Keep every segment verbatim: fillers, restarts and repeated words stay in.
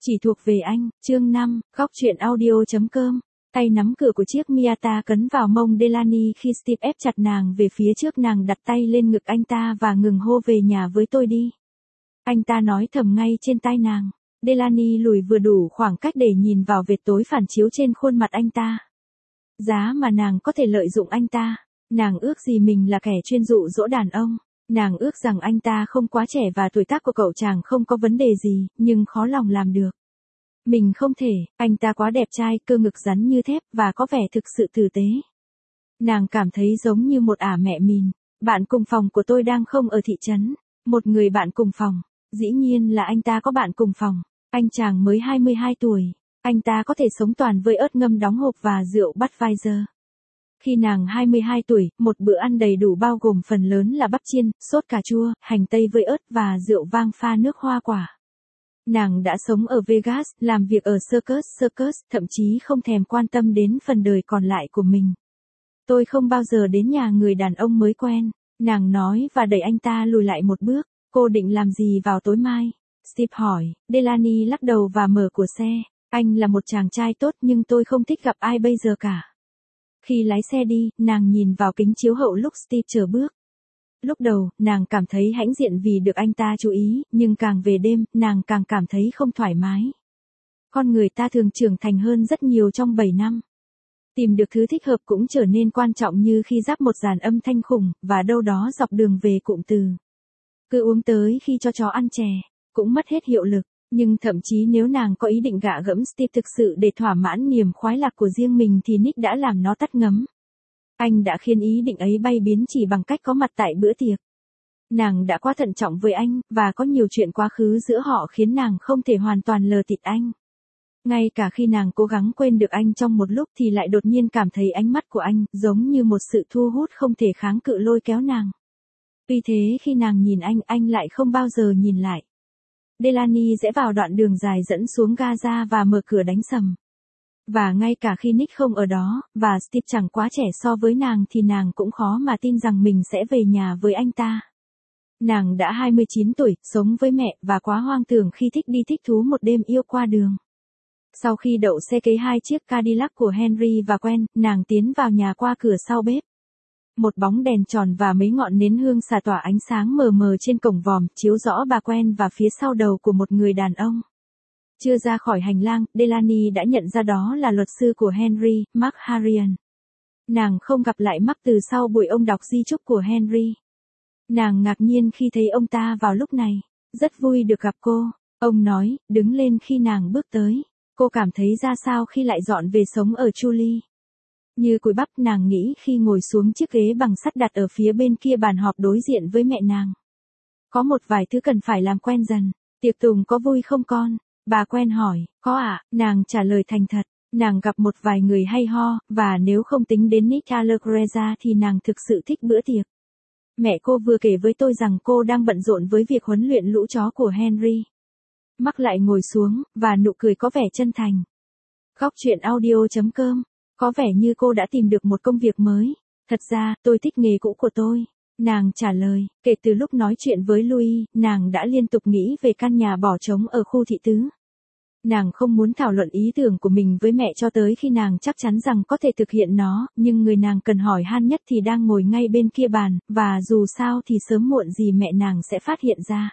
Chỉ thuộc về anh, chương năm, góc truyện audio.com. Tay nắm cửa của chiếc Miata cấn vào mông Delaney khi Steve ép chặt nàng về phía trước, nàng đặt tay lên ngực anh ta và ngừng hô về nhà với tôi đi. Anh ta nói thầm ngay trên tai nàng. Delaney lùi vừa đủ khoảng cách để nhìn vào vệt tối phản chiếu trên khuôn mặt anh ta. Giá mà nàng có thể lợi dụng anh ta. Nàng ước gì mình là kẻ chuyên dụ dỗ đàn ông. Nàng ước rằng anh ta không quá trẻ và tuổi tác của cậu chàng không có vấn đề gì, nhưng khó lòng làm được. Mình không thể, anh ta quá đẹp trai, cơ ngực rắn như thép và có vẻ thực sự tử tế. Nàng cảm thấy giống như một ả mẹ mìn. Bạn cùng phòng của tôi đang không ở thị trấn. Một người bạn cùng phòng. Dĩ nhiên là anh ta có bạn cùng phòng. Anh chàng mới hai mươi hai tuổi. Anh ta có thể sống toàn với ớt ngâm đóng hộp và rượu Budweiser. Khi nàng hai mươi hai tuổi, một bữa ăn đầy đủ bao gồm phần lớn là bắp chiên, sốt cà chua, hành tây với ớt và rượu vang pha nước hoa quả. Nàng đã sống ở Vegas, làm việc ở Circus Circus, thậm chí không thèm quan tâm đến phần đời còn lại của mình. Tôi không bao giờ đến nhà người đàn ông mới quen, nàng nói và đẩy anh ta lùi lại một bước. Cô định làm gì vào tối mai? Steve hỏi. Delaney lắc đầu và mở cửa xe. Anh là một chàng trai tốt nhưng tôi không thích gặp ai bây giờ cả. Khi lái xe đi, nàng nhìn vào kính chiếu hậu lúc Steve chở bước. Lúc đầu, nàng cảm thấy hãnh diện vì được anh ta chú ý, nhưng càng về đêm, nàng càng cảm thấy không thoải mái. Con người ta thường trưởng thành hơn rất nhiều trong bảy năm. Tìm được thứ thích hợp cũng trở nên quan trọng như khi ráp một dàn âm thanh khủng, và đâu đó dọc đường về cụm từ. Cứ uống tới khi cho chó ăn chè, cũng mất hết hiệu lực. Nhưng thậm chí nếu nàng có ý định gạ gẫm Steve thực sự để thỏa mãn niềm khoái lạc của riêng mình thì Nick đã làm nó tắt ngấm. Anh đã khiến ý định ấy bay biến chỉ bằng cách có mặt tại bữa tiệc. Nàng đã quá thận trọng với anh, và có nhiều chuyện quá khứ giữa họ khiến nàng không thể hoàn toàn lờ tịt anh. Ngay cả khi nàng cố gắng quên được anh trong một lúc thì lại đột nhiên cảm thấy ánh mắt của anh giống như một sự thu hút không thể kháng cự lôi kéo nàng. Vì thế khi nàng nhìn anh, anh lại không bao giờ nhìn lại. Delaney rẽ vào đoạn đường dài dẫn xuống Gaza và mở cửa đánh sầm. Và ngay cả khi Nick không ở đó, và Steve chẳng quá trẻ so với nàng thì nàng cũng khó mà tin rằng mình sẽ về nhà với anh ta. Nàng đã hai mươi chín tuổi, sống với mẹ, và quá hoang tưởng khi thích đi thích thú một đêm yêu qua đường. Sau khi đậu xe kế hai chiếc Cadillac của Henry và Gwen, nàng tiến vào nhà qua cửa sau bếp. Một bóng đèn tròn và mấy ngọn nến hương xả tỏa ánh sáng mờ mờ trên cổng vòm, chiếu rõ bà Gwen và phía sau đầu của một người đàn ông. Chưa ra khỏi hành lang, Delaney đã nhận ra đó là luật sư của Henry, Mark Harrion. Nàng không gặp lại Mark từ sau buổi ông đọc di chúc của Henry. Nàng ngạc nhiên khi thấy ông ta vào lúc này. Rất vui được gặp cô, ông nói, đứng lên khi nàng bước tới. Cô cảm thấy ra sao khi lại dọn về sống ở Julie? Như cùi bắp, nàng nghĩ khi ngồi xuống chiếc ghế bằng sắt đặt ở phía bên kia bàn họp đối diện với mẹ nàng. Có một vài thứ cần phải làm quen dần. Tiệc tùng có vui không con? Bà Gwen hỏi. Có ạ, à? Nàng trả lời thành thật. Nàng gặp một vài người hay ho, và nếu không tính đến Nick Allegrezza thì nàng thực sự thích bữa tiệc. Mẹ cô vừa kể với tôi rằng cô đang bận rộn với việc huấn luyện lũ chó của Henry. Mark lại ngồi xuống, và nụ cười có vẻ chân thành. Góc truyện audio.com. Có vẻ như cô đã tìm được một công việc mới. Thật ra, tôi thích nghề cũ của tôi. Nàng trả lời, kể từ lúc nói chuyện với Louis, nàng đã liên tục nghĩ về căn nhà bỏ trống ở khu thị tứ. Nàng không muốn thảo luận ý tưởng của mình với mẹ cho tới khi nàng chắc chắn rằng có thể thực hiện nó, nhưng người nàng cần hỏi han nhất thì đang ngồi ngay bên kia bàn, và dù sao thì sớm muộn gì mẹ nàng sẽ phát hiện ra.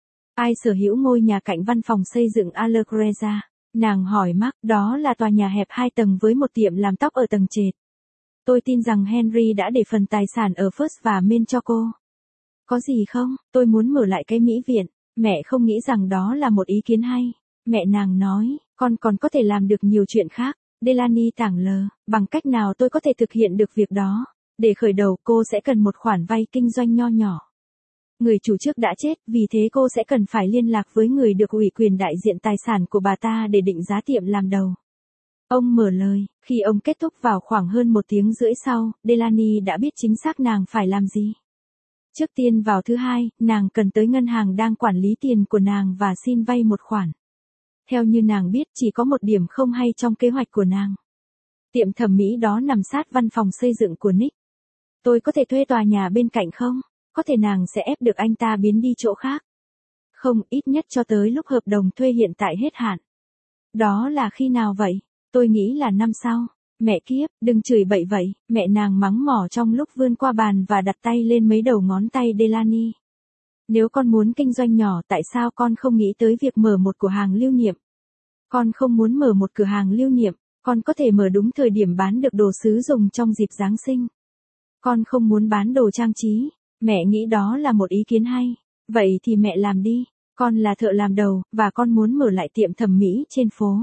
Ai sở hữu ngôi nhà cạnh văn phòng xây dựng Allegrezza? Nàng hỏi Mark, đó là tòa nhà hẹp hai tầng với một tiệm làm tóc ở tầng trệt. Tôi tin rằng Henry đã để phần tài sản ở First và Main cho cô. Có gì không? Tôi muốn mở lại cái mỹ viện. Mẹ không nghĩ rằng đó là một ý kiến hay. Mẹ nàng nói, con còn có thể làm được nhiều chuyện khác. Delaney tảng lờ, bằng cách nào tôi có thể thực hiện được việc đó? Để khởi đầu, cô sẽ cần một khoản vay kinh doanh nho nhỏ. Người chủ trước đã chết, vì thế cô sẽ cần phải liên lạc với người được ủy quyền đại diện tài sản của bà ta để định giá tiệm làm đầu. Ông mở lời, khi ông kết thúc vào khoảng hơn một tiếng rưỡi sau, Delaney đã biết chính xác nàng phải làm gì. Trước tiên vào thứ hai, nàng cần tới ngân hàng đang quản lý tiền của nàng và xin vay một khoản. Theo như nàng biết, chỉ có một điểm không hay trong kế hoạch của nàng. Tiệm thẩm mỹ đó nằm sát văn phòng xây dựng của Nick. Tôi có thể thuê tòa nhà bên cạnh không? Có thể nàng sẽ ép được anh ta biến đi chỗ khác. Không, ít nhất cho tới lúc hợp đồng thuê hiện tại hết hạn. Đó là khi nào vậy? Tôi nghĩ là năm sau. Mẹ kiếp, đừng chửi bậy vậy, mẹ nàng mắng mỏ trong lúc vươn qua bàn và đặt tay lên mấy đầu ngón tay Delaney. Nếu con muốn kinh doanh nhỏ tại sao con không nghĩ tới việc mở một cửa hàng lưu niệm? Con không muốn mở một cửa hàng lưu niệm, con có thể mở đúng thời điểm bán được đồ sứ dùng trong dịp Giáng sinh. Con không muốn bán đồ trang trí, mẹ nghĩ đó là một ý kiến hay. Vậy thì mẹ làm đi, con là thợ làm đầu, và con muốn mở lại tiệm thẩm mỹ trên phố.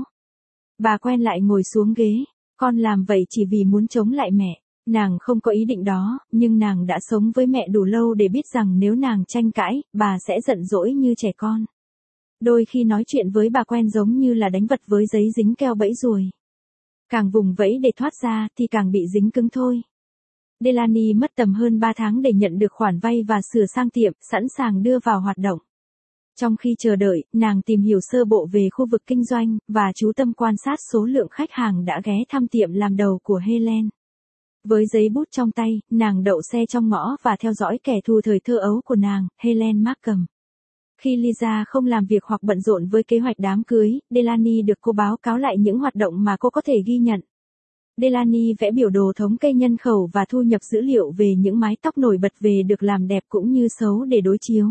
Bà quen lại ngồi xuống ghế, con làm vậy chỉ vì muốn chống lại mẹ. Nàng không có ý định đó, nhưng nàng đã sống với mẹ đủ lâu để biết rằng nếu nàng tranh cãi, bà sẽ giận dỗi như trẻ con. Đôi khi nói chuyện với bà quen giống như là đánh vật với giấy dính keo bẫy ruồi. Càng vùng vẫy để thoát ra thì càng bị dính cứng thôi. Delaney mất tầm hơn ba tháng để nhận được khoản vay và sửa sang tiệm, sẵn sàng đưa vào hoạt động. Trong khi chờ đợi, nàng tìm hiểu sơ bộ về khu vực kinh doanh, và chú tâm quan sát số lượng khách hàng đã ghé thăm tiệm làm đầu của Helen. Với giấy bút trong tay, nàng đậu xe trong ngõ và theo dõi kẻ thù thời thơ ấu của nàng, Helen Markham. Khi Lisa không làm việc hoặc bận rộn với kế hoạch đám cưới, Delaney được cô báo cáo lại những hoạt động mà cô có thể ghi nhận. Delaney vẽ biểu đồ thống kê nhân khẩu và thu nhập dữ liệu về những mái tóc nổi bật về được làm đẹp cũng như xấu để đối chiếu.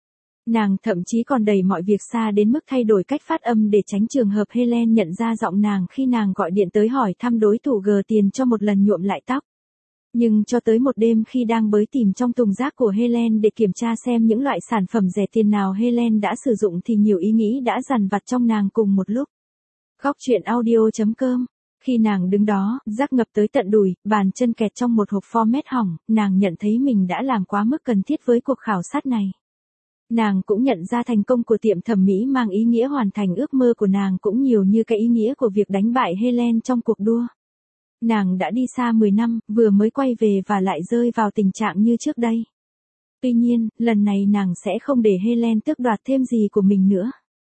Nàng thậm chí còn đẩy mọi việc xa đến mức thay đổi cách phát âm để tránh trường hợp Helen nhận ra giọng nàng khi nàng gọi điện tới hỏi thăm đối thủ gờ tiền cho một lần nhuộm lại tóc. Nhưng cho tới một đêm khi đang bới tìm trong thùng rác của Helen để kiểm tra xem những loại sản phẩm rẻ tiền nào Helen đã sử dụng thì nhiều ý nghĩ đã dằn vặt trong nàng cùng một lúc. Góc truyện audio chấm com. Khi nàng đứng đó, rác ngập tới tận đùi, bàn chân kẹt trong một hộp format hỏng, nàng nhận thấy mình đã làm quá mức cần thiết với cuộc khảo sát này. Nàng cũng nhận ra thành công của tiệm thẩm mỹ mang ý nghĩa hoàn thành ước mơ của nàng cũng nhiều như cái ý nghĩa của việc đánh bại Helen trong cuộc đua. Nàng đã đi xa mười năm, vừa mới quay về và lại rơi vào tình trạng như trước đây. Tuy nhiên, lần này nàng sẽ không để Helen tước đoạt thêm gì của mình nữa.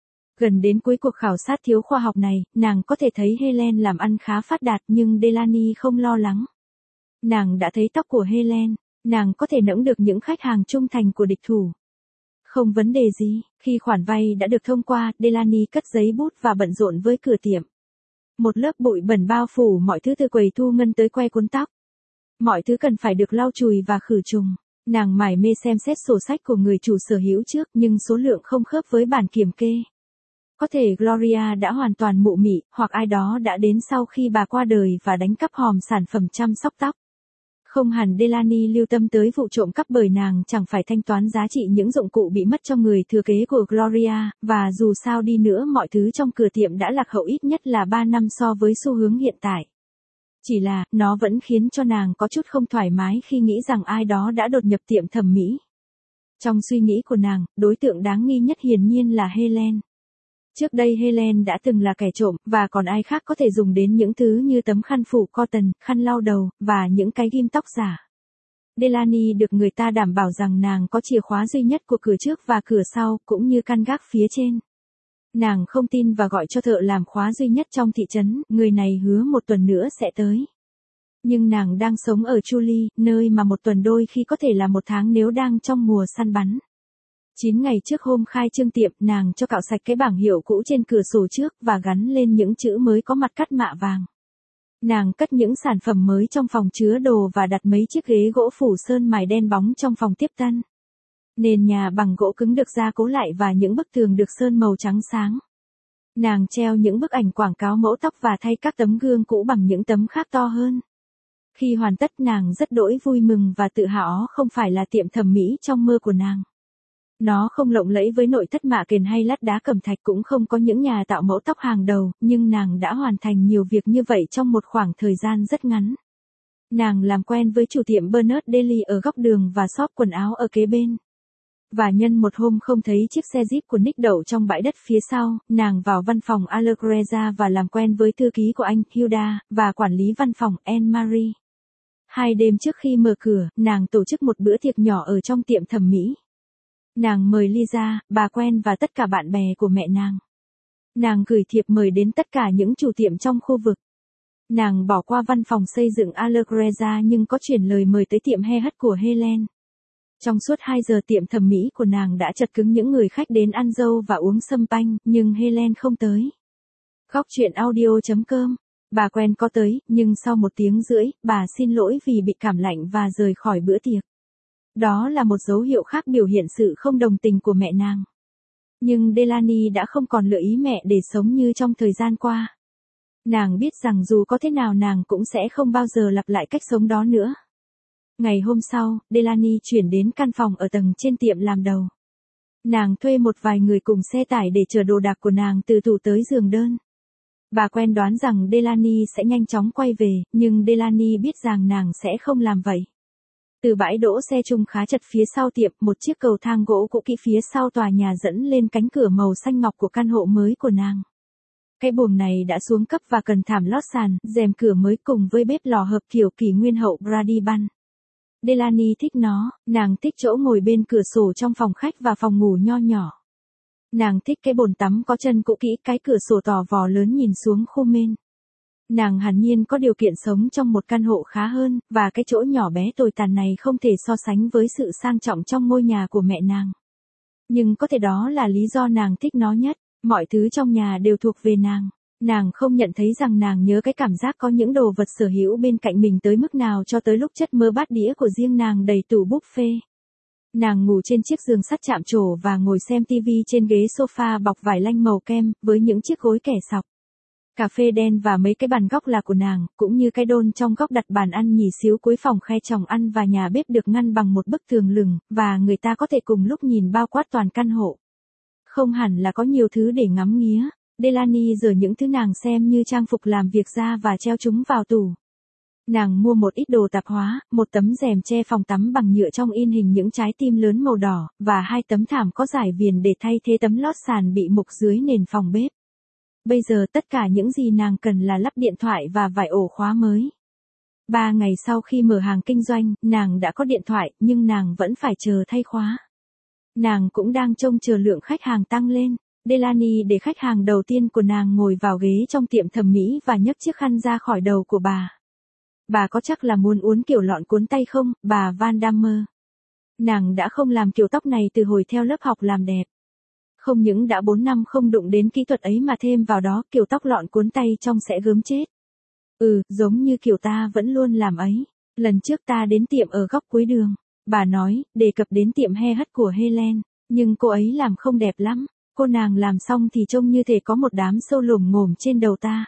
Gần đến cuối cuộc khảo sát thiếu khoa học này, nàng có thể thấy Helen làm ăn khá phát đạt nhưng Delaney không lo lắng. Nàng đã thấy tóc của Helen, nàng có thể nẫng được những khách hàng trung thành của địch thủ. Không vấn đề gì, khi khoản vay đã được thông qua, Delaney cất giấy bút và bận rộn với cửa tiệm. Một lớp bụi bẩn bao phủ mọi thứ từ quầy thu ngân tới que cuốn tóc. Mọi thứ cần phải được lau chùi và khử trùng. Nàng mải mê xem xét sổ sách của người chủ sở hữu trước nhưng số lượng không khớp với bản kiểm kê. Có thể Gloria đã hoàn toàn mụ mị, hoặc ai đó đã đến sau khi bà qua đời và đánh cắp hòm sản phẩm chăm sóc tóc. Không hẳn Delaney lưu tâm tới vụ trộm cắp bởi nàng chẳng phải thanh toán giá trị những dụng cụ bị mất cho người thừa kế của Gloria, và dù sao đi nữa mọi thứ trong cửa tiệm đã lạc hậu ít nhất là ba năm so với xu hướng hiện tại. Chỉ là, nó vẫn khiến cho nàng có chút không thoải mái khi nghĩ rằng ai đó đã đột nhập tiệm thẩm mỹ. Trong suy nghĩ của nàng, đối tượng đáng nghi nhất hiển nhiên là Helen. Trước đây Helen đã từng là kẻ trộm, và còn ai khác có thể dùng đến những thứ như tấm khăn phủ cotton, khăn lau đầu, và những cái ghim tóc giả. Delaney được người ta đảm bảo rằng nàng có chìa khóa duy nhất của cửa trước và cửa sau, cũng như căn gác phía trên. Nàng không tin và gọi cho thợ làm khóa duy nhất trong thị trấn, người này hứa một tuần nữa sẽ tới. Nhưng nàng đang sống ở Chuli, nơi mà một tuần đôi khi có thể là một tháng nếu đang trong mùa săn bắn. chín ngày trước hôm khai trương tiệm, nàng cho cạo sạch cái bảng hiệu cũ trên cửa sổ trước và gắn lên những chữ mới có mặt cắt mạ vàng. Nàng cất những sản phẩm mới trong phòng chứa đồ và đặt mấy chiếc ghế gỗ phủ sơn mài đen bóng trong phòng tiếp tân. Nền nhà bằng gỗ cứng được gia cố lại và những bức tường được sơn màu trắng sáng. Nàng treo những bức ảnh quảng cáo mẫu tóc và thay các tấm gương cũ bằng những tấm khác to hơn. Khi hoàn tất nàng rất đỗi vui mừng và tự hào không phải là tiệm thẩm mỹ trong mơ của nàng. Nó không lộng lẫy với nội thất mạ kền hay lát đá cẩm thạch cũng không có những nhà tạo mẫu tóc hàng đầu, nhưng nàng đã hoàn thành nhiều việc như vậy trong một khoảng thời gian rất ngắn. Nàng làm quen với chủ tiệm Bernard Daly ở góc đường và shop quần áo ở kế bên. Và nhân một hôm không thấy chiếc xe Jeep của Nick đậu trong bãi đất phía sau, nàng vào văn phòng Allegrezza và làm quen với thư ký của anh, Hilda, và quản lý văn phòng, Anne-Marie. Hai đêm trước khi mở cửa, nàng tổ chức một bữa tiệc nhỏ ở trong tiệm thẩm mỹ. Nàng mời Lisa, bà quen và tất cả bạn bè của mẹ nàng. Nàng gửi thiệp mời đến tất cả những chủ tiệm trong khu vực. Nàng bỏ qua văn phòng xây dựng Allegrezza nhưng có chuyển lời mời tới tiệm he hất của Helen. Trong suốt hai giờ tiệm thẩm mỹ của nàng đã chật cứng những người khách đến ăn dâu và uống sâm panh, nhưng Helen không tới. Góc chuyện audio.com. Bà quen có tới, nhưng sau một tiếng rưỡi, bà xin lỗi vì bị cảm lạnh và rời khỏi bữa tiệc. Đó là một dấu hiệu khác biểu hiện sự không đồng tình của mẹ nàng. Nhưng Delaney đã không còn lựa ý mẹ để sống như trong thời gian qua. Nàng biết rằng dù có thế nào nàng cũng sẽ không bao giờ lặp lại cách sống đó nữa. Ngày hôm sau, Delaney chuyển đến căn phòng ở tầng trên tiệm làm đầu. Nàng thuê một vài người cùng xe tải để chở đồ đạc của nàng từ tủ tới giường đơn. Bà quen đoán rằng Delaney sẽ nhanh chóng quay về, nhưng Delaney biết rằng nàng sẽ không làm vậy. Từ bãi đỗ xe chung khá chật phía sau tiệm, một chiếc cầu thang gỗ cũ kỹ phía sau tòa nhà dẫn lên cánh cửa màu xanh ngọc của căn hộ mới của nàng. Cái buồng này đã xuống cấp và cần thảm lót sàn, rèm cửa mới cùng với bếp lò hợp kiểu kỷ nguyên hậu Brady Bunch. Delaney thích nó, nàng thích chỗ ngồi bên cửa sổ trong phòng khách và phòng ngủ nho nhỏ. Nàng thích cái bồn tắm có chân cũ kỹ, cái cửa sổ tò vò lớn nhìn xuống khu men. Nàng hẳn nhiên có điều kiện sống trong một căn hộ khá hơn, và cái chỗ nhỏ bé tồi tàn này không thể so sánh với sự sang trọng trong ngôi nhà của mẹ nàng. Nhưng có thể đó là lý do nàng thích nó nhất, mọi thứ trong nhà đều thuộc về nàng. Nàng không nhận thấy rằng nàng nhớ cái cảm giác có những đồ vật sở hữu bên cạnh mình tới mức nào cho tới lúc chất mơ bát đĩa của riêng nàng đầy tủ buffet. Nàng ngủ trên chiếc giường sắt chạm trổ và ngồi xem tivi trên ghế sofa bọc vải lanh màu kem, với những chiếc gối kẻ sọc. Cà phê đen và mấy cái bàn góc là của nàng, cũng như cái đôn trong góc đặt bàn ăn nhì xíu cuối phòng khe chồng ăn và nhà bếp được ngăn bằng một bức tường lửng, và người ta có thể cùng lúc nhìn bao quát toàn căn hộ. Không hẳn là có nhiều thứ để ngắm nghía. Delaney giở những thứ nàng xem như trang phục làm việc ra và treo chúng vào tủ. Nàng mua một ít đồ tạp hóa, một tấm rèm che phòng tắm bằng nhựa trong in hình những trái tim lớn màu đỏ, và hai tấm thảm có dải viền để thay thế tấm lót sàn bị mục dưới nền phòng bếp. Bây giờ tất cả những gì nàng cần là lắp điện thoại và vài ổ khóa mới. Ba ngày sau khi mở hàng kinh doanh, nàng đã có điện thoại, nhưng nàng vẫn phải chờ thay khóa. Nàng cũng đang trông chờ lượng khách hàng tăng lên. Delaney để khách hàng đầu tiên của nàng ngồi vào ghế trong tiệm thẩm mỹ và nhấc chiếc khăn ra khỏi đầu của bà. Bà có chắc là muốn uốn kiểu lọn cuốn tay không, bà Van Damme? Nàng đã không làm kiểu tóc này từ hồi theo lớp học làm đẹp. Không những đã bốn năm không đụng đến kỹ thuật ấy mà thêm vào đó kiểu tóc lọn cuốn tay trông sẽ gớm chết. Ừ, giống như kiểu ta vẫn luôn làm ấy. Lần trước ta đến tiệm ở góc cuối đường. Bà nói, đề cập đến tiệm he hất của Helen. Nhưng cô ấy làm không đẹp lắm. Cô nàng làm xong thì trông như thể có một đám sâu lồm ngồm trên đầu ta.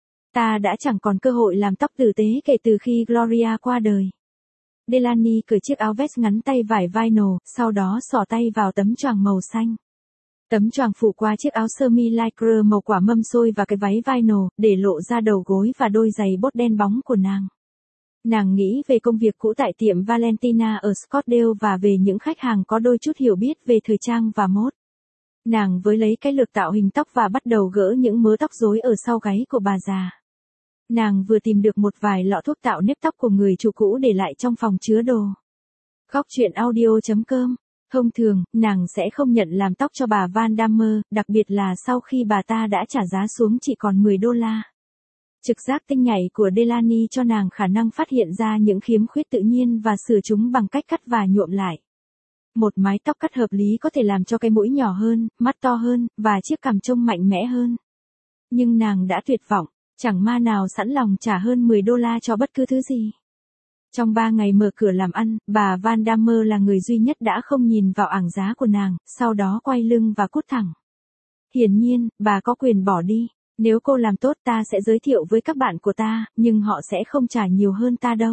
Ta đã chẳng còn cơ hội làm tóc tử tế kể từ khi Gloria qua đời. Delaney cởi chiếc áo vest ngắn tay vải vinyl, sau đó xỏ tay vào tấm choàng màu xanh. Tấm choàng phủ qua chiếc áo sơ mi lycra màu quả mâm xôi và cái váy vinyl, để lộ ra đầu gối và đôi giày bốt đen bóng của nàng. Nàng nghĩ về công việc cũ tại tiệm Valentina ở Scottsdale và về những khách hàng có đôi chút hiểu biết về thời trang và mốt. Nàng với lấy cái lược tạo hình tóc và bắt đầu gỡ những mớ tóc rối ở sau gáy của bà già. Nàng vừa tìm được một vài lọ thuốc tạo nếp tóc của người chủ cũ để lại trong phòng chứa đồ. Góc chuyện audio.com. Thông thường, nàng sẽ không nhận làm tóc cho bà Van Damme, đặc biệt là sau khi bà ta đã trả giá xuống chỉ còn mười đô la. Trực giác tinh nhạy của Delaney cho nàng khả năng phát hiện ra những khiếm khuyết tự nhiên và sửa chúng bằng cách cắt và nhuộm lại. Một mái tóc cắt hợp lý có thể làm cho cái mũi nhỏ hơn, mắt to hơn, và chiếc cằm trông mạnh mẽ hơn. Nhưng nàng đã tuyệt vọng, chẳng ma nào sẵn lòng trả hơn mười đô la cho bất cứ thứ gì. Trong ba ngày mở cửa làm ăn, bà Van Damme là người duy nhất đã không nhìn vào ảng giá của nàng, sau đó quay lưng và cút thẳng. Hiển nhiên, bà có quyền bỏ đi. Nếu cô làm tốt ta sẽ giới thiệu với các bạn của ta, nhưng họ sẽ không trả nhiều hơn ta đâu.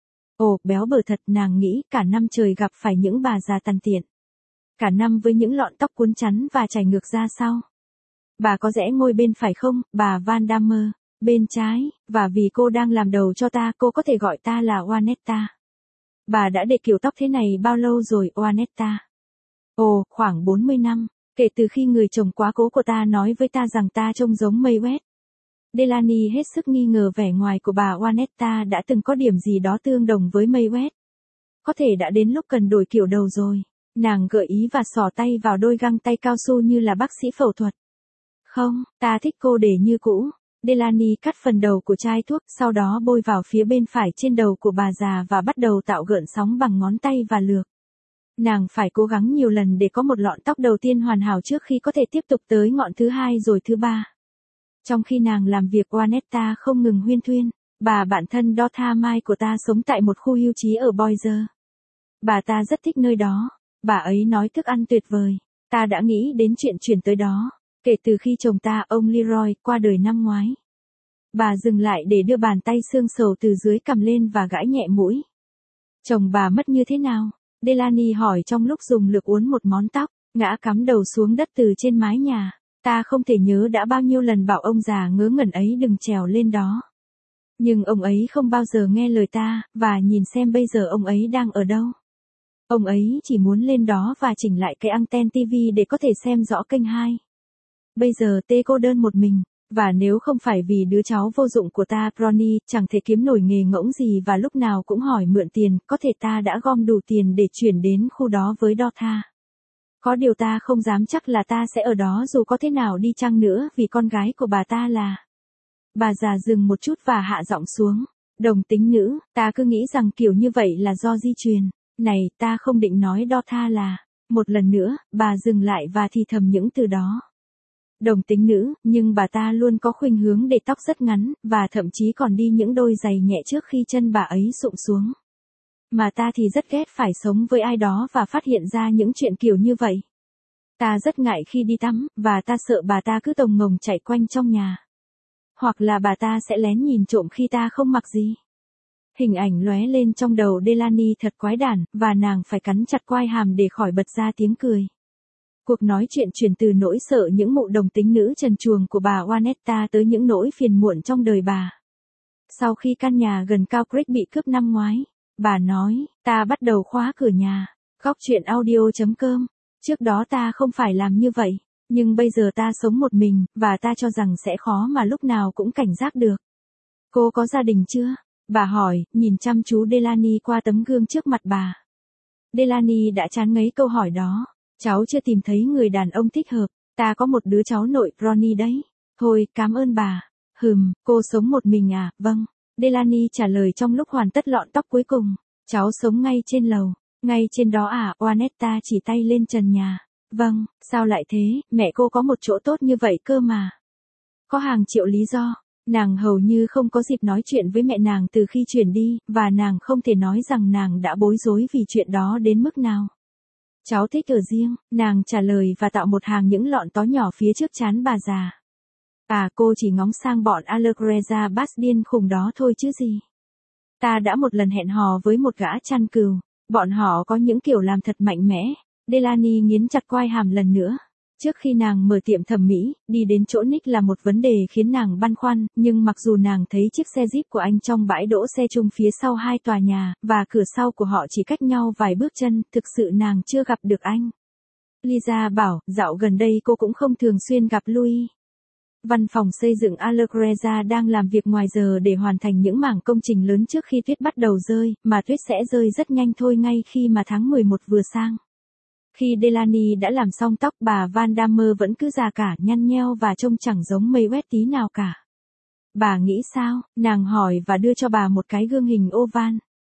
Ồ, béo bở thật, nàng nghĩ, cả năm trời gặp phải những bà già tàn tiện. Cả năm với những lọn tóc cuốn chắn và chảy ngược ra sau. Bà có rẽ ngôi bên phải không, bà Van Damme? Bên trái, và vì cô đang làm đầu cho ta, cô có thể gọi ta là Juanetta. Bà đã để kiểu tóc thế này bao lâu rồi, Juanetta? Ồ, khoảng bốn mươi năm, kể từ khi người chồng quá cố của ta nói với ta rằng ta trông giống Mae West. Delaney hết sức nghi ngờ vẻ ngoài của bà Juanetta đã từng có điểm gì đó tương đồng với Mae West. Có thể đã đến lúc cần đổi kiểu đầu rồi. Nàng gợi ý và xỏ tay vào đôi găng tay cao su như là bác sĩ phẫu thuật. Không, ta thích cô để như cũ. Delaney cắt phần đầu của chai thuốc, sau đó bôi vào phía bên phải trên đầu của bà già và bắt đầu tạo gợn sóng bằng ngón tay và lược. Nàng phải cố gắng nhiều lần để có một lọn tóc đầu tiên hoàn hảo trước khi có thể tiếp tục tới ngọn thứ hai rồi thứ ba. Trong khi nàng làm việc Juanetta không ngừng huyên thuyên, bà bạn thân Dortha Mai của ta sống tại một khu hưu trí ở Boise. Bà ta rất thích nơi đó, bà ấy nói thức ăn tuyệt vời, ta đã nghĩ đến chuyện chuyển tới đó, kể từ khi chồng ta, ông Leroy, qua đời năm ngoái. Bà dừng lại để đưa bàn tay xương sầu từ dưới cằm lên và gãi nhẹ mũi. Chồng bà mất như thế nào? Delaney hỏi trong lúc dùng lược uốn một món tóc, ngã cắm đầu xuống đất từ trên mái nhà. Ta không thể nhớ đã bao nhiêu lần bảo ông già ngớ ngẩn ấy đừng trèo lên đó. Nhưng ông ấy không bao giờ nghe lời ta, và nhìn xem bây giờ ông ấy đang ở đâu. Ông ấy chỉ muốn lên đó và chỉnh lại cái anten ti vi để có thể xem rõ kênh hai. Bây giờ tê cô đơn một mình, và nếu không phải vì đứa cháu vô dụng của ta, Ronnie, chẳng thể kiếm nổi nghề ngỗng gì và lúc nào cũng hỏi mượn tiền, có thể ta đã gom đủ tiền để chuyển đến khu đó với Dortha. Có điều ta không dám chắc là ta sẽ ở đó dù có thế nào đi chăng nữa vì con gái của bà ta là... Bà già dừng một chút và hạ giọng xuống. Đồng tính nữ, ta cứ nghĩ rằng kiểu như vậy là do di truyền. Này, ta không định nói Dortha là... Một lần nữa, bà dừng lại và thì thầm những từ đó. Đồng tính nữ, nhưng bà ta luôn có khuynh hướng để tóc rất ngắn, và thậm chí còn đi những đôi giày nhẹ trước khi chân bà ấy sụm xuống. Mà ta thì rất ghét phải sống với ai đó và phát hiện ra những chuyện kiểu như vậy. Ta rất ngại khi đi tắm, và ta sợ bà ta cứ tồng ngồng chạy quanh trong nhà. Hoặc là bà ta sẽ lén nhìn trộm khi ta không mặc gì. Hình ảnh lóe lên trong đầu Delaney thật quái đản, và nàng phải cắn chặt quai hàm để khỏi bật ra tiếng cười. Cuộc nói chuyện chuyển từ nỗi sợ những mụ đồng tính nữ trần truồng của bà Juanetta tới những nỗi phiền muộn trong đời bà. Sau khi căn nhà gần Cow Creek bị cướp năm ngoái, bà nói, ta bắt đầu khóa cửa nhà. Góc chuyện audio chấm com. Trước đó ta không phải làm như vậy, nhưng bây giờ ta sống một mình, và ta cho rằng sẽ khó mà lúc nào cũng cảnh giác được. Cô có gia đình chưa? Bà hỏi, nhìn chăm chú Delaney qua tấm gương trước mặt bà. Delaney đã chán ngấy câu hỏi đó. Cháu chưa tìm thấy người đàn ông thích hợp, ta có một đứa cháu nội, Ronnie đấy. Thôi, cảm ơn bà. Hừm, cô sống một mình à, vâng. Delaney trả lời trong lúc hoàn tất lọn tóc cuối cùng. Cháu sống ngay trên lầu. Ngay trên đó à, Juanetta chỉ tay lên trần nhà. Vâng, sao lại thế, mẹ cô có một chỗ tốt như vậy cơ mà. Có hàng triệu lý do. Nàng hầu như không có dịp nói chuyện với mẹ nàng từ khi chuyển đi, và nàng không thể nói rằng nàng đã bối rối vì chuyện đó đến mức nào. Cháu thích ở riêng, nàng trả lời và tạo một hàng những lọn tó nhỏ phía trước trán bà già. À, cô chỉ ngóng sang bọn Allegreza Bass điên khùng đó thôi chứ gì. Ta đã một lần hẹn hò với một gã chăn cừu, bọn họ có những kiểu làm thật mạnh mẽ. Delaney nghiến chặt quai hàm lần nữa. Trước khi nàng mở tiệm thẩm mỹ, đi đến chỗ Nick là một vấn đề khiến nàng băn khoăn, nhưng mặc dù nàng thấy chiếc xe Jeep của anh trong bãi đỗ xe chung phía sau hai tòa nhà, và cửa sau của họ chỉ cách nhau vài bước chân, thực sự nàng chưa gặp được anh. Lisa bảo, dạo gần đây cô cũng không thường xuyên gặp Louis. Văn phòng xây dựng Allegreza đang làm việc ngoài giờ để hoàn thành những mảng công trình lớn trước khi tuyết bắt đầu rơi, mà tuyết sẽ rơi rất nhanh thôi ngay khi mà tháng mười một vừa sang. Khi Delaney đã làm xong tóc, bà Van Damme vẫn cứ già cả, nhăn nheo và trông chẳng giống May West tí nào cả. Bà nghĩ sao? Nàng hỏi và đưa cho bà một cái gương hình oval.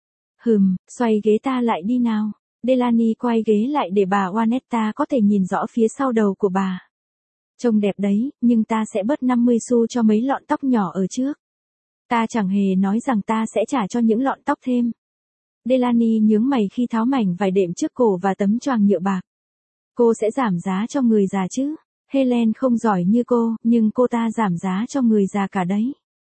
Hừm, xoay ghế ta lại đi nào. Delaney quay ghế lại để bà Juanetta có thể nhìn rõ phía sau đầu của bà. Trông đẹp đấy, nhưng ta sẽ bớt năm mươi xu cho mấy lọn tóc nhỏ ở trước. Ta chẳng hề nói rằng ta sẽ trả cho những lọn tóc thêm. Delaney nhướng mày khi tháo mảnh vải đệm trước cổ và tấm choàng nhựa bạc. Cô sẽ giảm giá cho người già chứ? Helen không giỏi như cô, nhưng cô ta giảm giá cho người già cả đấy.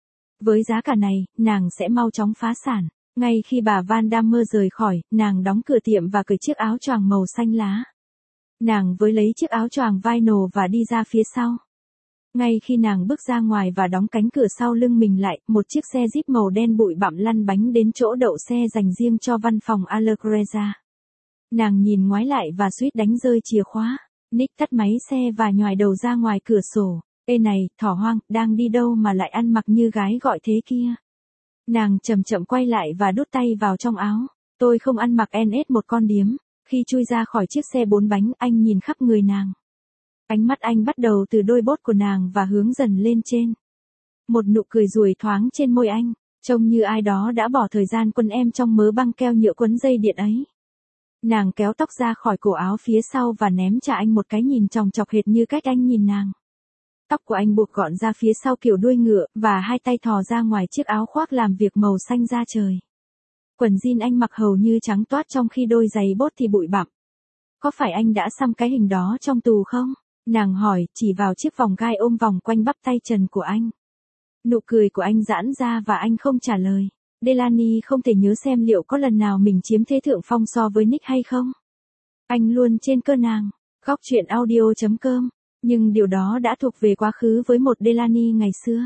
Với giá cả này, nàng sẽ mau chóng phá sản. Ngay khi bà Van Damme rời khỏi, nàng đóng cửa tiệm và cởi chiếc áo choàng màu xanh lá. Nàng với lấy chiếc áo choàng vinyl và đi ra phía sau. Ngay khi nàng bước ra ngoài và đóng cánh cửa sau lưng mình lại, một chiếc xe Jeep màu đen bụi bặm lăn bánh đến chỗ đậu xe dành riêng cho văn phòng Allegreza. Nàng nhìn ngoái lại và suýt đánh rơi chìa khóa. Nick tắt máy xe và nhoài đầu ra ngoài cửa sổ. Ê này, thỏ hoang, đang đi đâu mà lại ăn mặc như gái gọi thế kia? Nàng chậm chậm quay lại và đút tay vào trong áo. Tôi không ăn mặc en ét một con điếm. Khi chui ra khỏi chiếc xe bốn bánh, anh nhìn khắp người nàng. Ánh mắt anh bắt đầu từ đôi bốt của nàng và hướng dần lên trên. Một nụ cười ruồi thoáng trên môi anh, trông như ai đó đã bỏ thời gian quấn em trong mớ băng keo nhựa quấn dây điện ấy. Nàng kéo tóc ra khỏi cổ áo phía sau và ném trả anh một cái nhìn chòng chọc hệt như cách anh nhìn nàng. Tóc của anh buộc gọn ra phía sau kiểu đuôi ngựa, và hai tay thò ra ngoài chiếc áo khoác làm việc màu xanh da trời. Quần jean anh mặc hầu như trắng toát trong khi đôi giày bốt thì bụi bặm. Có phải anh đã xăm cái hình đó trong tù không? Nàng hỏi, chỉ vào chiếc vòng gai ôm vòng quanh bắp tay trần của anh. Nụ cười của anh giãn ra và anh không trả lời. Delaney không thể nhớ xem liệu có lần nào mình chiếm thế thượng phong so với Nick hay không. Anh luôn trên cơ nàng. Góc truyện audio chấm com. Nhưng điều đó đã thuộc về quá khứ với một Delaney ngày xưa.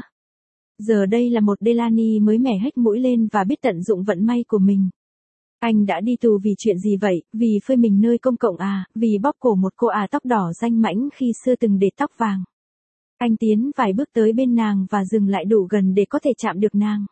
Giờ đây là một Delaney mới mẻ hếch mũi lên và biết tận dụng vận may của mình. Anh đã đi tù vì chuyện gì vậy? Vì phơi mình nơi công cộng à? Vì bóp cổ một cô ả tóc đỏ danh mãnh khi xưa từng để tóc vàng. Anh tiến vài bước tới bên nàng và dừng lại đủ gần để có thể chạm được nàng.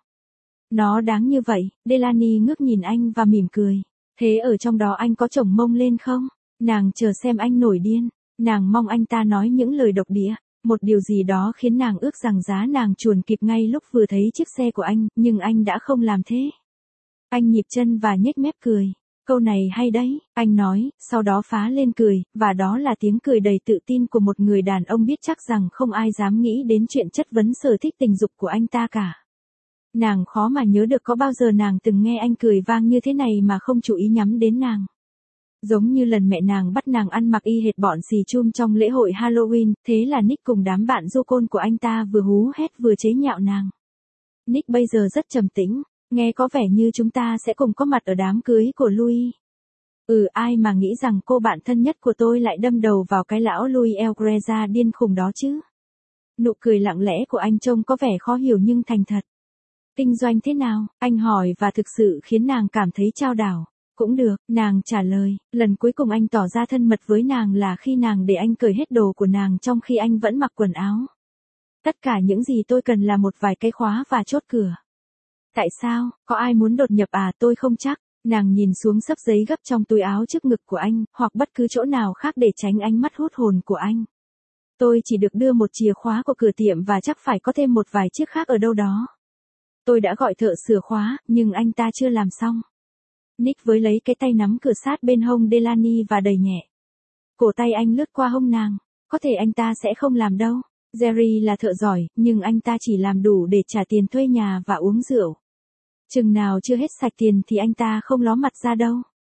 Nó đáng như vậy. Delaney ngước nhìn anh và mỉm cười. Thế ở trong đó anh có chổng mông lên không? Nàng chờ xem anh nổi điên. Nàng mong anh ta nói những lời độc địa. Một điều gì đó khiến nàng ước rằng giá nàng chuồn kịp ngay lúc vừa thấy chiếc xe của anh, nhưng anh đã không làm thế. Anh nhịp chân và nhếch mép cười. Câu này hay đấy, anh nói, sau đó phá lên cười, và đó là tiếng cười đầy tự tin của một người đàn ông biết chắc rằng không ai dám nghĩ đến chuyện chất vấn sở thích tình dục của anh ta cả. Nàng khó mà nhớ được có bao giờ nàng từng nghe anh cười vang như thế này mà không chú ý nhắm đến nàng. Giống như lần mẹ nàng bắt nàng ăn mặc y hệt bọn xì chum trong lễ hội Halloween, thế là Nick cùng đám bạn du côn của anh ta vừa hú hét vừa chế nhạo nàng. Nick bây giờ rất trầm tĩnh, nghe có vẻ như chúng ta sẽ cùng có mặt ở đám cưới của Louis. Ừ, ai mà nghĩ rằng cô bạn thân nhất của tôi lại đâm đầu vào cái lão Louis Elgreza điên khùng đó chứ. Nụ cười lặng lẽ của anh trông có vẻ khó hiểu nhưng thành thật. Kinh doanh thế nào? Anh hỏi và thực sự khiến nàng cảm thấy chao đảo. Cũng được, nàng trả lời, lần cuối cùng anh tỏ ra thân mật với nàng là khi nàng để anh cởi hết đồ của nàng trong khi anh vẫn mặc quần áo. Tất cả những gì tôi cần là một vài cái khóa và chốt cửa. Tại sao, có ai muốn đột nhập à? Tôi không chắc. Nàng nhìn xuống xấp giấy gấp trong túi áo trước ngực của anh, hoặc bất cứ chỗ nào khác để tránh ánh mắt hút hồn của anh. Tôi chỉ được đưa một chìa khóa của cửa tiệm và chắc phải có thêm một vài chiếc khác ở đâu đó. Tôi đã gọi thợ sửa khóa, nhưng anh ta chưa làm xong. Nick với lấy cái tay nắm cửa sát bên hông Delaney và đẩy nhẹ. Cổ tay anh lướt qua hông nàng. Có thể anh ta sẽ không làm đâu. Jerry là thợ giỏi, nhưng anh ta chỉ làm đủ để trả tiền thuê nhà và uống rượu. Chừng nào chưa hết sạch tiền thì anh ta không ló mặt ra đâu.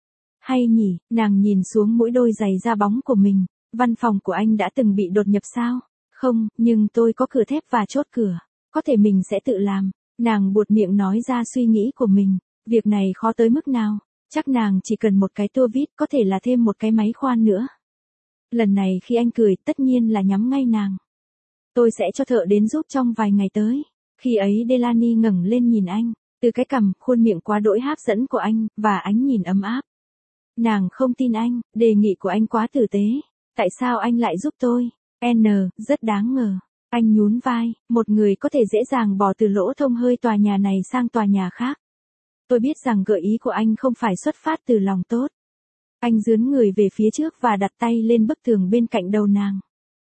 Hay nhỉ, nàng nhìn xuống mũi đôi giày da bóng của mình. Văn phòng của anh đã từng bị đột nhập sao? Không, nhưng tôi có cửa thép và chốt cửa. Có thể mình sẽ tự làm. Nàng buột miệng nói ra suy nghĩ của mình. Việc này khó tới mức nào? Chắc nàng chỉ cần một cái tua vít, có thể là thêm một cái máy khoan nữa. Lần này khi anh cười, tất nhiên là nhắm ngay nàng. Tôi sẽ cho thợ đến giúp trong vài ngày tới. Khi ấy Delaney ngẩng lên nhìn anh, từ cái cằm, khuôn miệng quá đỗi hấp dẫn của anh, và ánh nhìn ấm áp. Nàng không tin anh, đề nghị của anh quá tử tế. Tại sao anh lại giúp tôi? N, rất đáng ngờ. Anh nhún vai, một người có thể dễ dàng bỏ từ lỗ thông hơi tòa nhà này sang tòa nhà khác. Tôi biết rằng gợi ý của anh không phải xuất phát từ lòng tốt. Anh dướn người về phía trước và đặt tay lên bức tường bên cạnh đầu nàng.